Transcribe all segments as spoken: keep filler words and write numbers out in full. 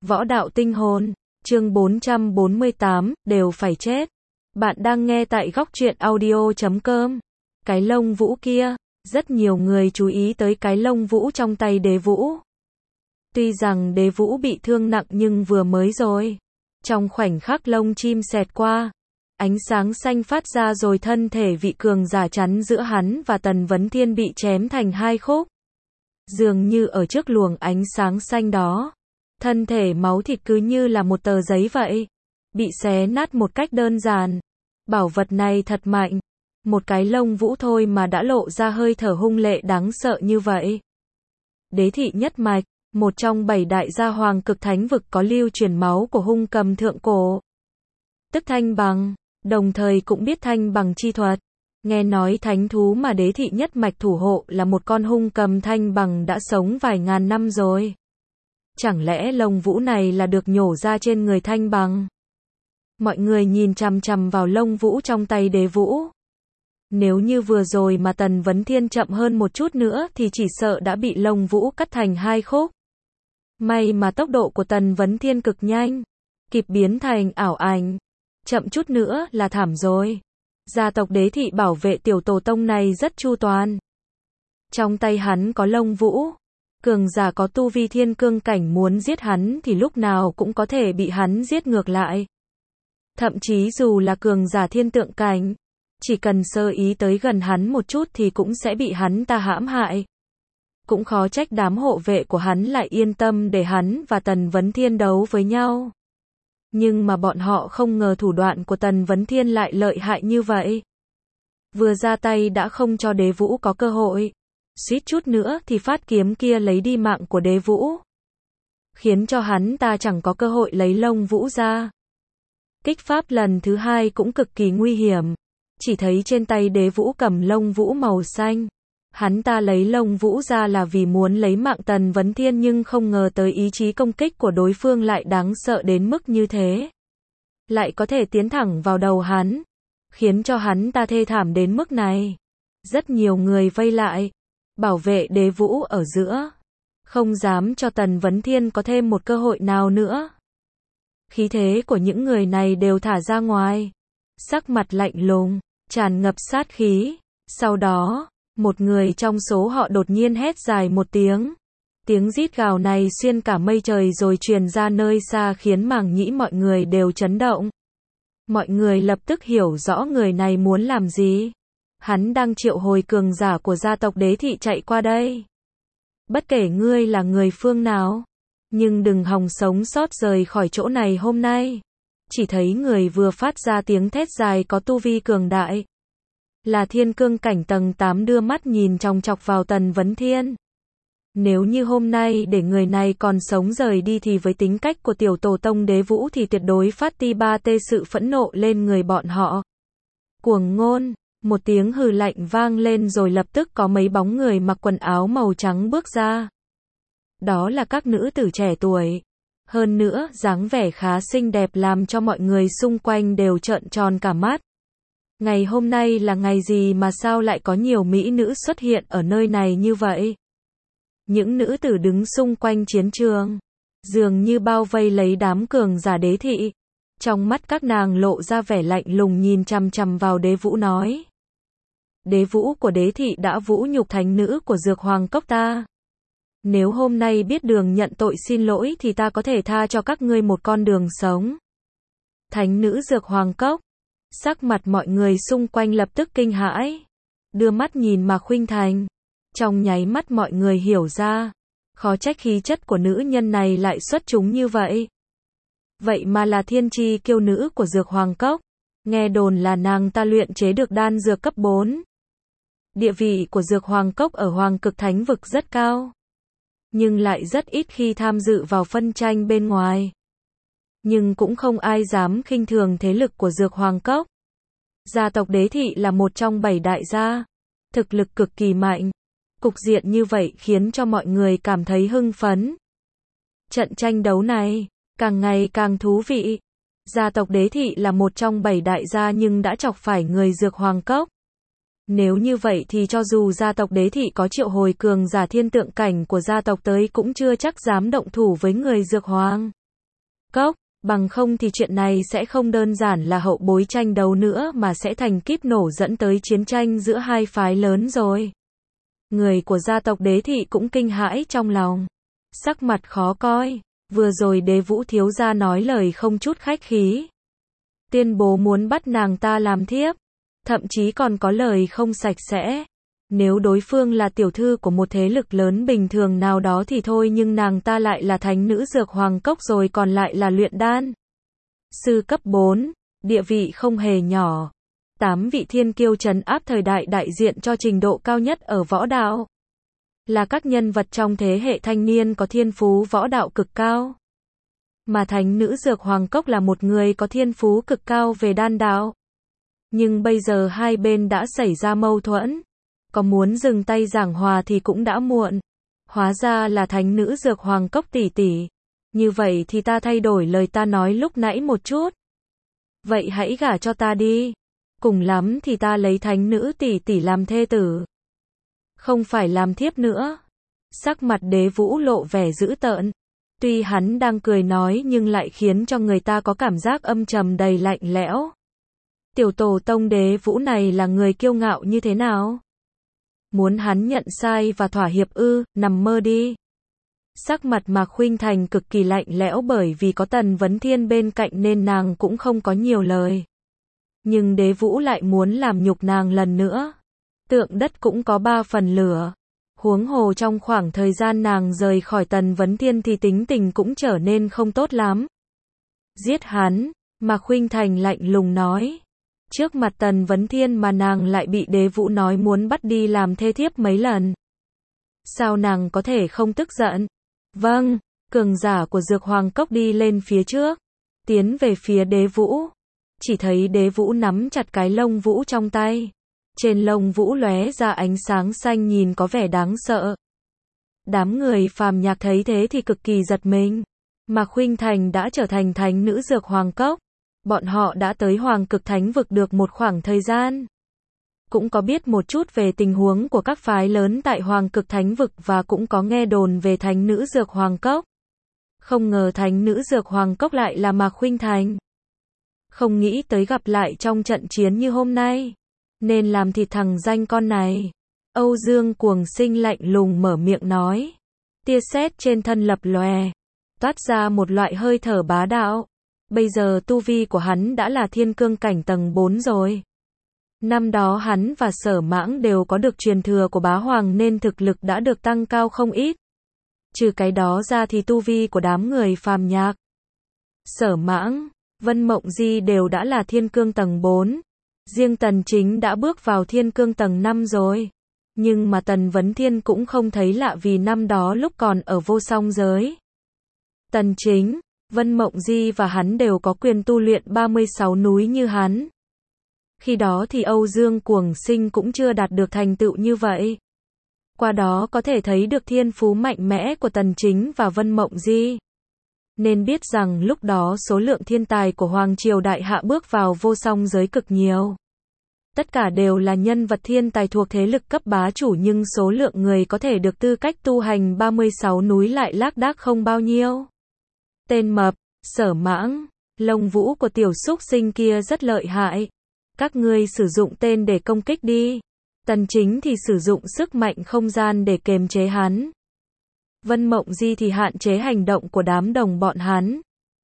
Võ đạo tinh hồn, chương bốn trăm bốn mươi tám, đều phải chết. Bạn đang nghe tại góc truyện audio chấm com. Cái lông vũ kia, rất nhiều người chú ý tới cái lông vũ trong tay đế vũ. Tuy rằng đế vũ bị thương nặng nhưng vừa mới rồi. Trong khoảnh khắc lông chim xẹt qua, ánh sáng xanh phát ra rồi thân thể vị cường giả chắn giữa hắn và Tần Vấn Thiên bị chém thành hai khúc. Dường như ở trước luồng ánh sáng xanh đó, thân thể máu thịt cứ như là một tờ giấy vậy, bị xé nát một cách đơn giản. Bảo vật này thật mạnh, một cái lông vũ thôi mà đã lộ ra hơi thở hung lệ đáng sợ như vậy. Đế thị nhất mạch, một trong bảy đại gia hoàng cực thánh vực có lưu truyền máu của hung cầm thượng cổ, tức thanh bằng, đồng thời cũng biết thanh bằng chi thuật. Nghe nói thánh thú mà đế thị nhất mạch thủ hộ là một con hung cầm thanh bằng đã sống vài ngàn năm rồi. Chẳng lẽ lông vũ này là được nhổ ra trên người thanh bằng? Mọi người nhìn chằm chằm vào lông vũ trong tay đế vũ. Nếu như vừa rồi mà Tần Vấn Thiên chậm hơn một chút nữa thì chỉ sợ đã bị lông vũ cắt thành hai khúc. May mà tốc độ của Tần Vấn Thiên cực nhanh, kịp biến thành ảo ảnh. Chậm chút nữa là thảm rồi. Gia tộc đế thị bảo vệ tiểu tổ tông này rất chu toàn. Trong tay hắn có lông vũ. Cường giả có tu vi thiên cương cảnh muốn giết hắn thì lúc nào cũng có thể bị hắn giết ngược lại. Thậm chí dù là cường giả thiên tượng cảnh, chỉ cần sơ ý tới gần hắn một chút thì cũng sẽ bị hắn ta hãm hại. Cũng khó trách đám hộ vệ của hắn lại yên tâm để hắn và Tần Vấn Thiên đấu với nhau. Nhưng mà bọn họ không ngờ thủ đoạn của Tần Vấn Thiên lại lợi hại như vậy. Vừa ra tay đã không cho đế vũ có cơ hội. Suýt chút nữa thì phát kiếm kia lấy đi mạng của đế vũ. Khiến cho hắn ta chẳng có cơ hội lấy lông vũ ra. Kích pháp lần thứ hai cũng cực kỳ nguy hiểm. Chỉ thấy trên tay đế vũ cầm lông vũ màu xanh. Hắn ta lấy lông vũ ra là vì muốn lấy mạng Tần Vấn Thiên nhưng không ngờ tới ý chí công kích của đối phương lại đáng sợ đến mức như thế. Lại có thể tiến thẳng vào đầu hắn. Khiến cho hắn ta thê thảm đến mức này. Rất nhiều người vây lại. Bảo vệ đế vũ ở giữa. Không dám cho Tần Vấn Thiên có thêm một cơ hội nào nữa. Khí thế của những người này đều thả ra ngoài. Sắc mặt lạnh lùng, tràn ngập sát khí. Sau đó, một người trong số họ đột nhiên hét dài một tiếng. Tiếng rít gào này xuyên cả mây trời rồi truyền ra nơi xa khiến màng nhĩ mọi người đều chấn động. Mọi người lập tức hiểu rõ người này muốn làm gì. Hắn đang triệu hồi cường giả của gia tộc đế thị chạy qua đây. Bất kể ngươi là người phương nào, nhưng đừng hòng sống sót rời khỏi chỗ này hôm nay. Chỉ thấy người vừa phát ra tiếng thét dài có tu vi cường đại. Là thiên cương cảnh tầng tám đưa mắt nhìn chòng chọc vào Tần Vấn Thiên. Nếu như hôm nay để người này còn sống rời đi thì với tính cách của tiểu tổ tông đế vũ thì tuyệt đối phát ti ba tê sự phẫn nộ lên người bọn họ. Cuồng ngôn, một tiếng hừ lạnh vang lên rồi lập tức có mấy bóng người mặc quần áo màu trắng bước ra. Đó là các nữ tử trẻ tuổi. Hơn nữa, dáng vẻ khá xinh đẹp làm cho mọi người xung quanh đều trợn tròn cả mắt. Ngày hôm nay là ngày gì mà sao lại có nhiều mỹ nữ xuất hiện ở nơi này như vậy? Những nữ tử đứng xung quanh chiến trường, dường như bao vây lấy đám cường giả đế thị. Trong mắt các nàng lộ ra vẻ lạnh lùng nhìn chằm chằm vào đế vũ nói. Đế vũ của đế thị đã vũ nhục thánh nữ của dược hoàng cốc ta. Nếu hôm nay biết đường nhận tội xin lỗi thì ta có thể tha cho các ngươi một con đường sống. Thánh nữ dược hoàng cốc. Sắc mặt mọi người xung quanh lập tức kinh hãi. Đưa mắt nhìn Mạc Khuynh Thành. Trong nháy mắt mọi người hiểu ra. Khó trách khí chất của nữ nhân này lại xuất chúng như vậy. Vậy mà là thiên chi kiêu nữ của dược hoàng cốc. Nghe đồn là nàng ta luyện chế được đan dược cấp bốn. Địa vị của dược hoàng cốc ở hoàng cực thánh vực rất cao. Nhưng lại rất ít khi tham dự vào phân tranh bên ngoài. Nhưng cũng không ai dám khinh thường thế lực của dược hoàng cốc. Gia tộc đế thị là một trong bảy đại gia. Thực lực cực kỳ mạnh. Cục diện như vậy khiến cho mọi người cảm thấy hưng phấn. Trận tranh đấu này càng ngày càng thú vị. Gia tộc đế thị là một trong bảy đại gia nhưng đã chọc phải người dược hoàng cốc. Nếu như vậy thì cho dù gia tộc đế thị có triệu hồi cường giả thiên tượng cảnh của gia tộc tới cũng chưa chắc dám động thủ với người dược hoàng. Cốc, bằng không thì chuyện này sẽ không đơn giản là hậu bối tranh đấu nữa mà sẽ thành kíp nổ dẫn tới chiến tranh giữa hai phái lớn rồi. Người của gia tộc Đế Thị cũng kinh hãi trong lòng, sắc mặt khó coi, vừa rồi Đế Vũ thiếu gia nói lời không chút khách khí. Tuyên bố muốn bắt nàng ta làm thiếp, thậm chí còn có lời không sạch sẽ. Nếu đối phương là tiểu thư của một thế lực lớn bình thường nào đó thì thôi, nhưng nàng ta lại là thánh nữ Dược Hoàng Cốc rồi còn lại là luyện đan sư cấp bốn, địa vị không hề nhỏ. Tám vị thiên kiêu trấn áp thời đại đại diện cho trình độ cao nhất ở võ đạo. Là các nhân vật trong thế hệ thanh niên có thiên phú võ đạo cực cao. Mà thánh nữ Dược Hoàng Cốc là một người có thiên phú cực cao về đan đạo. Nhưng bây giờ hai bên đã xảy ra mâu thuẫn. Có muốn dừng tay giảng hòa thì cũng đã muộn. Hóa ra là thánh nữ Dược Hoàng Cốc tỷ tỷ. Như vậy thì ta thay đổi lời ta nói lúc nãy một chút. Vậy hãy gả cho ta đi. Cùng lắm thì ta lấy thánh nữ tỷ tỷ làm thê tử. Không phải làm thiếp nữa. Sắc mặt Đế Vũ lộ vẻ dữ tợn. Tuy hắn đang cười nói nhưng lại khiến cho người ta có cảm giác âm trầm đầy lạnh lẽo. Tiểu tổ tông Đế Vũ này là người kiêu ngạo như thế nào? Muốn hắn nhận sai và thỏa hiệp ư, nằm mơ đi. Sắc mặt Mạc Khuynh Thành cực kỳ lạnh lẽo, bởi vì có Tần Vấn Thiên bên cạnh nên nàng cũng không có nhiều lời. Nhưng Đế Vũ lại muốn làm nhục nàng lần nữa. Tượng đất cũng có ba phần lửa. Huống hồ trong khoảng thời gian nàng rời khỏi Tần Vấn Thiên thì tính tình cũng trở nên không tốt lắm. Giết hắn, Mạc Khuynh Thành lạnh lùng nói. Trước mặt Tần Vấn Thiên mà nàng lại bị Đế Vũ nói muốn bắt đi làm thê thiếp mấy lần. Sao nàng có thể không tức giận? Vâng, cường giả của Dược Hoàng Cốc đi lên phía trước, tiến về phía Đế Vũ. Chỉ thấy Đế Vũ nắm chặt cái lông vũ trong tay. Trên lông vũ lóe ra ánh sáng xanh nhìn có vẻ đáng sợ. Đám người phàm nhạc thấy thế thì cực kỳ giật mình. Mạc Khuynh Thành đã trở thành thánh nữ Dược Hoàng Cốc. Bọn họ đã tới Hoàng Cực Thánh Vực được một khoảng thời gian. Cũng có biết một chút về tình huống của các phái lớn tại Hoàng Cực Thánh Vực và cũng có nghe đồn về thánh nữ Dược Hoàng Cốc. Không ngờ thánh nữ Dược Hoàng Cốc lại là Mạc Khuynh Thành. Không nghĩ tới gặp lại trong trận chiến như hôm nay. Nên làm thịt thằng danh con này. Âu Dương Cuồng Sinh lạnh lùng mở miệng nói. Tia sét trên thân lập lòe, toát ra một loại hơi thở bá đạo. Bây giờ tu vi của hắn đã là thiên cương cảnh tầng bốn rồi. Năm đó hắn và Sở Mãng đều có được truyền thừa của bá hoàng nên thực lực đã được tăng cao không ít. Trừ cái đó ra thì tu vi của đám người phàm nhạc, Sở Mãng, Vân Mộng Di đều đã là thiên cương tầng bốn. Riêng Tần Chính đã bước vào thiên cương tầng năm rồi. Nhưng mà Tần Vấn Thiên cũng không thấy lạ vì năm đó lúc còn ở vô song giới. Tần Chính, Vân Mộng Di và hắn đều có quyền tu luyện ba mươi sáu núi như hắn. Khi đó thì Âu Dương Cuồng Sinh cũng chưa đạt được thành tựu như vậy. Qua đó có thể thấy được thiên phú mạnh mẽ của Tần Chính và Vân Mộng Di. Nên biết rằng lúc đó số lượng thiên tài của Hoàng Triều Đại Hạ bước vào vô song giới cực nhiều. Tất cả đều là nhân vật thiên tài thuộc thế lực cấp bá chủ nhưng số lượng người có thể được tư cách tu hành ba mươi sáu núi lại lác đác không bao nhiêu. Tên mập, Sở Mãng, lông vũ của tiểu súc sinh kia rất lợi hại. Các ngươi sử dụng tên để công kích đi. Tần Chính thì sử dụng sức mạnh không gian để kiềm chế hắn. Vân Mộng Di thì hạn chế hành động của đám đồng bọn hắn.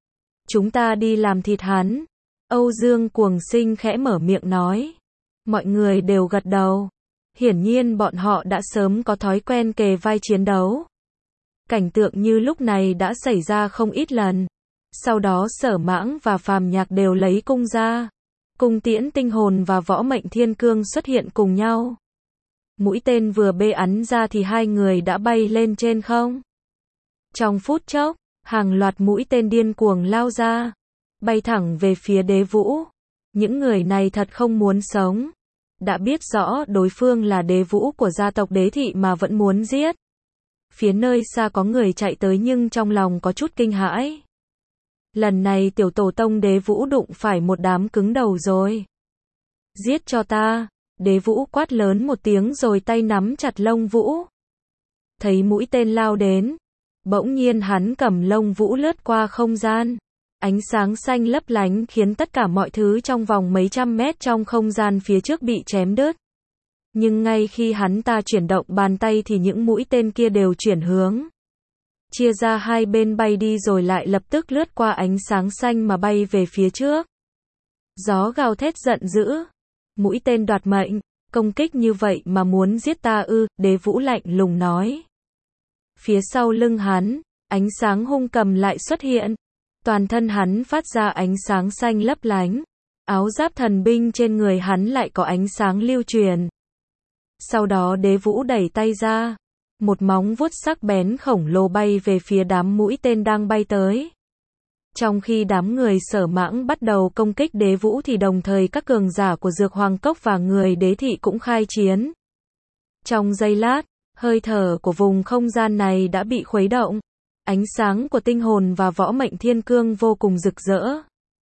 Chúng ta đi làm thịt hắn. Âu Dương Cuồng Sinh khẽ mở miệng nói. Mọi người đều gật đầu. Hiển nhiên bọn họ đã sớm có thói quen kề vai chiến đấu. Cảnh tượng như lúc này đã xảy ra không ít lần. Sau đó Sở Mãng và Phàm Nhạc đều lấy cung ra. Cung tiễn tinh hồn và võ mệnh thiên cương xuất hiện cùng nhau. Mũi tên vừa bê ắn ra thì hai người đã bay lên trên không. Trong phút chốc, hàng loạt mũi tên điên cuồng lao ra, bay thẳng về phía Đế Vũ. Những người này thật không muốn sống. Đã biết rõ đối phương là Đế Vũ của gia tộc Đế Thị mà vẫn muốn giết. Phía nơi xa có người chạy tới nhưng trong lòng có chút kinh hãi. Lần này tiểu tổ tông Đế Vũ đụng phải một đám cứng đầu rồi. Giết cho ta. Đế Vũ quát lớn một tiếng rồi tay nắm chặt lông vũ. Thấy mũi tên lao đến. Bỗng nhiên hắn cầm lông vũ lướt qua không gian. Ánh sáng xanh lấp lánh khiến tất cả mọi thứ trong vòng mấy trăm mét trong không gian phía trước bị chém đứt. Nhưng ngay khi hắn ta chuyển động bàn tay thì những mũi tên kia đều chuyển hướng. Chia ra hai bên bay đi rồi lại lập tức lướt qua ánh sáng xanh mà bay về phía trước. Gió gào thét giận dữ. Mũi tên đoạt mệnh, công kích như vậy mà muốn giết ta ư, Đế Vũ lạnh lùng nói. Phía sau lưng hắn, ánh sáng hung cầm lại xuất hiện. Toàn thân hắn phát ra ánh sáng xanh lấp lánh. Áo giáp thần binh trên người hắn lại có ánh sáng lưu truyền. Sau đó Đế Vũ đẩy tay ra. Một móng vuốt sắc bén khổng lồ bay về phía đám mũi tên đang bay tới. Trong khi đám người Sở Mãng bắt đầu công kích Đế Vũ thì đồng thời các cường giả của Dược Hoàng Cốc và người Đế Thị cũng khai chiến. Trong giây lát, hơi thở của vùng không gian này đã bị khuấy động. Ánh sáng của tinh hồn và võ mệnh thiên cương vô cùng rực rỡ.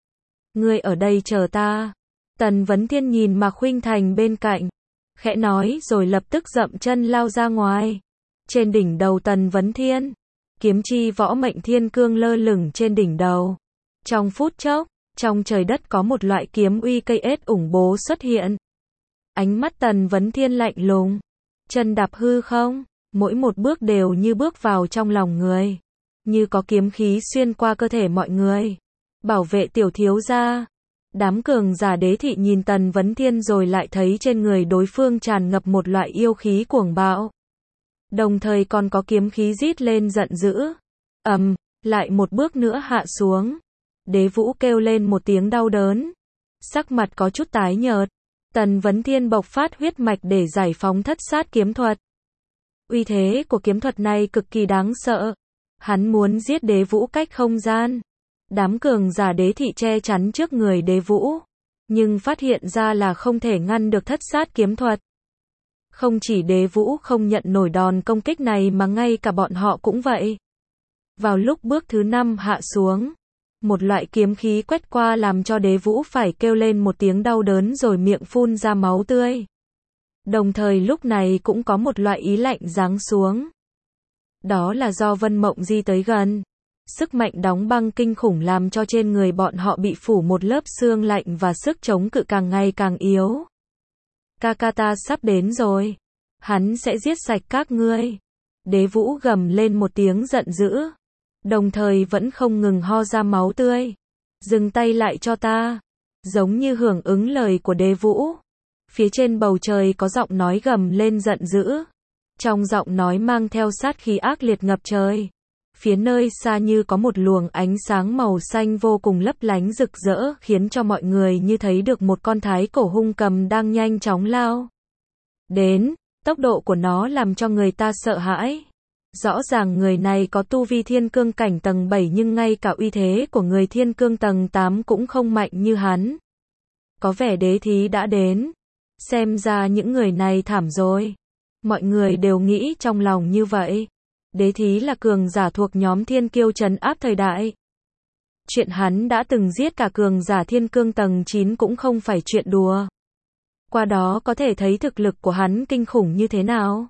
Ngươi ở đây chờ ta. Tần Vấn Thiên nhìn Mạc Khuynh Thành bên cạnh, khẽ nói rồi lập tức dậm chân lao ra ngoài. Trên đỉnh đầu Tần Vấn Thiên, kiếm chi võ mệnh thiên cương lơ lửng trên đỉnh đầu. Trong phút chốc, trong trời đất có một loại kiếm uy cây ết ủng bố xuất hiện. Ánh mắt Tần Vấn Thiên lạnh lùng, chân đạp hư không, mỗi một bước đều như bước vào trong lòng người, như có kiếm khí xuyên qua cơ thể mọi người. Bảo vệ tiểu thiếu gia. Đám cường giả Đế Thị nhìn Tần Vấn Thiên rồi lại thấy trên người đối phương tràn ngập một loại yêu khí cuồng bạo. Đồng thời còn có kiếm khí rít lên giận dữ. Ầm, um, lại một bước nữa hạ xuống. Đế Vũ kêu lên một tiếng đau đớn. Sắc mặt có chút tái nhợt. Tần Vấn Thiên bộc phát huyết mạch để giải phóng thất sát kiếm thuật. Uy thế của kiếm thuật này cực kỳ đáng sợ. Hắn muốn giết Đế Vũ cách không gian. Đám cường giả Đế Thị che chắn trước người Đế Vũ, nhưng phát hiện ra là không thể ngăn được thất sát kiếm thuật. Không chỉ Đế Vũ không nhận nổi đòn công kích này mà ngay cả bọn họ cũng vậy. Vào lúc bước thứ năm hạ xuống, một loại kiếm khí quét qua làm cho Đế Vũ phải kêu lên một tiếng đau đớn rồi miệng phun ra máu tươi. Đồng thời lúc này cũng có một loại ý lạnh giáng xuống. Đó là do Vân Mộng Di tới gần. Sức mạnh đóng băng kinh khủng làm cho trên người bọn họ bị phủ một lớp xương lạnh và sức chống cự càng ngày càng yếu. Kakata sắp đến rồi. Hắn sẽ giết sạch các ngươi. Đế Vũ gầm lên một tiếng giận dữ. Đồng thời vẫn không ngừng ho ra máu tươi. Dừng tay lại cho ta. Giống như hưởng ứng lời của Đế Vũ. Phía trên bầu trời có giọng nói gầm lên giận dữ. Trong giọng nói mang theo sát khí ác liệt ngập trời. Phía nơi xa như có một luồng ánh sáng màu xanh vô cùng lấp lánh rực rỡ khiến cho mọi người như thấy được một con thái cổ hung cầm đang nhanh chóng lao đến, tốc độ của nó làm cho người ta sợ hãi. Rõ ràng người này có tu vi thiên cương cảnh tầng bảy nhưng ngay cả uy thế của người thiên cương tầng tám cũng không mạnh như hắn. Có vẻ đế thí đã đến. Xem ra những người này thảm rồi. Mọi người đều nghĩ trong lòng như vậy. Đế thí là cường giả thuộc nhóm thiên kiêu trấn áp thời đại. Chuyện hắn đã từng giết cả cường giả thiên cương tầng chín cũng không phải chuyện đùa. Qua đó có thể thấy thực lực của hắn kinh khủng như thế nào.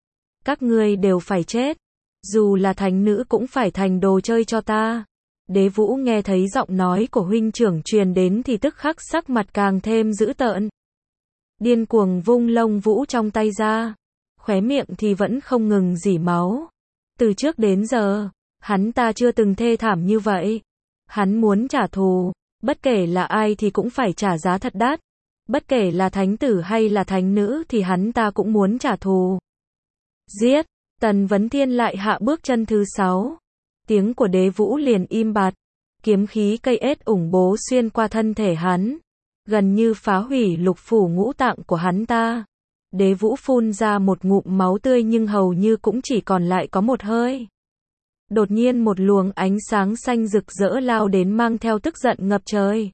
Các ngươi đều phải chết. Dù là thánh nữ cũng phải thành đồ chơi cho ta. Đế Vũ nghe thấy giọng nói của huynh trưởng truyền đến thì tức khắc sắc mặt càng thêm dữ tợn. Điên cuồng vung lông vũ trong tay ra. Khóe miệng thì vẫn không ngừng rỉ máu. Từ trước đến giờ, hắn ta chưa từng thê thảm như vậy. Hắn muốn trả thù, bất kể là ai thì cũng phải trả giá thật đắt. Bất kể là thánh tử hay là thánh nữ thì hắn ta cũng muốn trả thù. Giết, Tần Vấn Thiên lại hạ bước chân thứ sáu. Tiếng của Đế Vũ liền im bặt. Kiếm khí cây ết ủng bố xuyên qua thân thể hắn. Gần như phá hủy lục phủ ngũ tạng của hắn ta. Đế Vũ phun ra một ngụm máu tươi nhưng hầu như cũng chỉ còn lại có một hơi. Đột nhiên một luồng ánh sáng xanh rực rỡ lao đến mang theo tức giận ngập trời.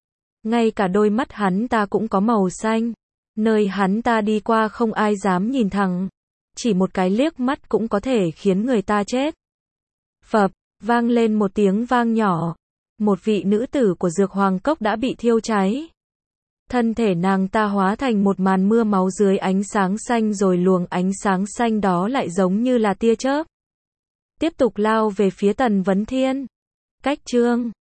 Ngay cả đôi mắt hắn ta cũng có màu xanh. Nơi hắn ta đi qua không ai dám nhìn thẳng. Chỉ một cái liếc mắt cũng có thể khiến người ta chết. Phập, vang lên một tiếng vang nhỏ. Một vị nữ tử của Dược Hoàng Cốc đã bị thiêu cháy. Thân thể nàng ta hóa thành một màn mưa máu dưới ánh sáng xanh rồi luồng ánh sáng xanh đó lại giống như là tia chớp. Tiếp tục lao về phía Tần Vấn Thiên. Cách chương